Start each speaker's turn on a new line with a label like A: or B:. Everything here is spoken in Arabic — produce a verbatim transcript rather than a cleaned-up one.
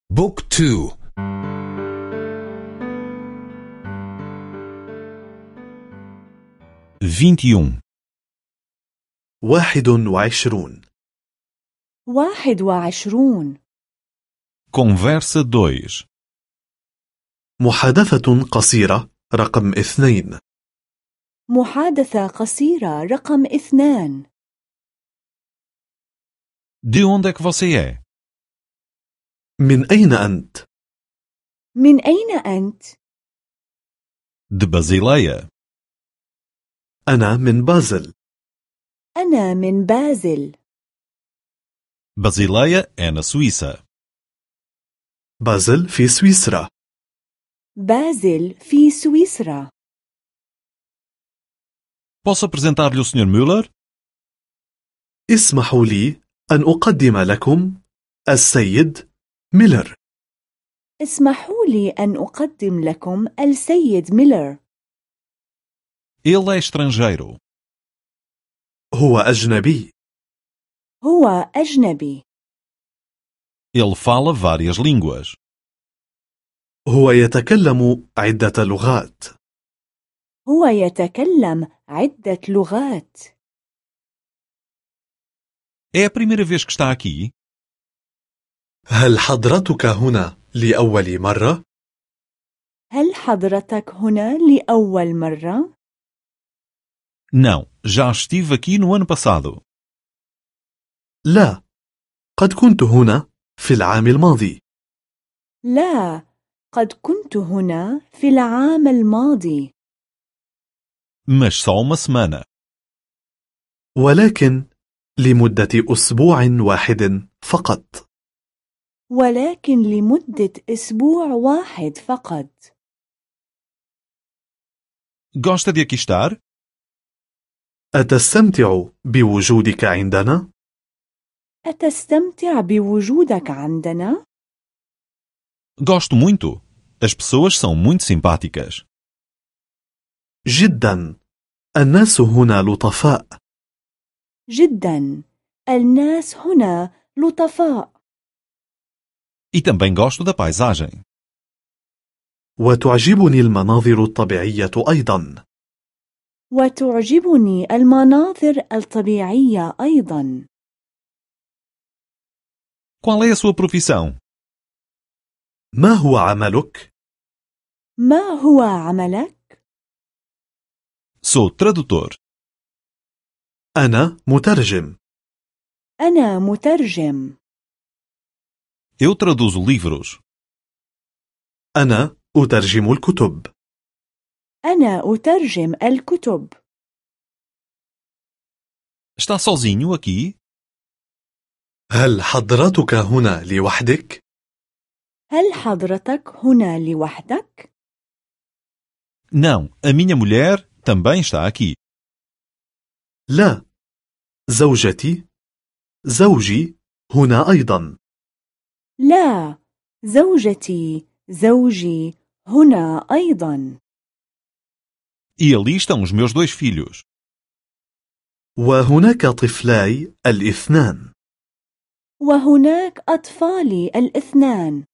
A: بوك تو.
B: vinte e um.
C: واحد وعشرون.
D: واحد وعشرون.
B: Conversa dois.
C: محادثة قصيرة رقم اثنين.
D: محادثة قصيرة رقم اثنان.
B: De onde é que você é?
C: من أين أنت؟
D: من أين أنت؟
B: De Basileia.
C: أنا من بازل.
D: أنا من بازل.
B: Basileia é na Suíça.
C: بازل في سويسرا.
D: بازل في سويسرا.
B: Posso apresentar-lhe o senhor Müller?
C: اسمحوا لي أن أقدم لكم السيد ميلر.
D: اسمحوا لي أن أقدم لكم السيد ميلر.
B: Ele é estrangeiro.
C: هو أجنبي.
D: هو أجنبي.
B: Ele fala várias línguas.
C: هو يتكلم عدة لغات.
D: هو يتكلم عدة لغات.
B: É a primeira vez que está aqui?
C: هل حضرتك هنا لأول مرة؟
D: هل حضرتك هنا لأول مرة؟
B: Não, já estive aqui no ano passado.
C: لا، قد كنت هنا في العام الماضي.
D: لا، قد كنت هنا في العام الماضي.
B: Mas só uma semana.
C: ولكن لمدة أسبوع واحد فقط.
D: ولكن لمدة أسبوع واحد فقط.
B: Gosta de aqui estar?
C: أتستمتع بوجودك عندنا؟
D: أتستمتع بوجودك عندنا؟
B: Gosto muito. As pessoas são muito simpáticas.
C: جدا. الناس هنا لطفاء.
D: جدا. الناس هنا لطفاء.
B: E também gosto da paisagem.
C: وتعجبني المناظر الطبيعية أيضا.
D: وتعجبني المناظر الطبيعية أيضا.
B: Qual é a sua profissão?
C: ما هو عملك؟
D: ما هو عملك؟
B: Sou tradutor.
C: أنا مترجم.
D: أنا مترجم.
B: Eu traduzo livros.
C: أنا أترجم الكتب.
D: أنا أترجم الكتب.
B: Está sozinho aqui?
C: هل حضرتك هنا لوحدك؟
D: هل حضرتك هنا لوحدك؟
B: Não, a minha mulher também está aqui.
C: لا، زوجتي زوجي هنا أيضا.
D: لا، زوجتي زوجي هنا أيضا.
B: E ali estão os meus dois filhos.
C: وهناك طفلاي الاثنان.
D: وهناك أطفالي الاثنان.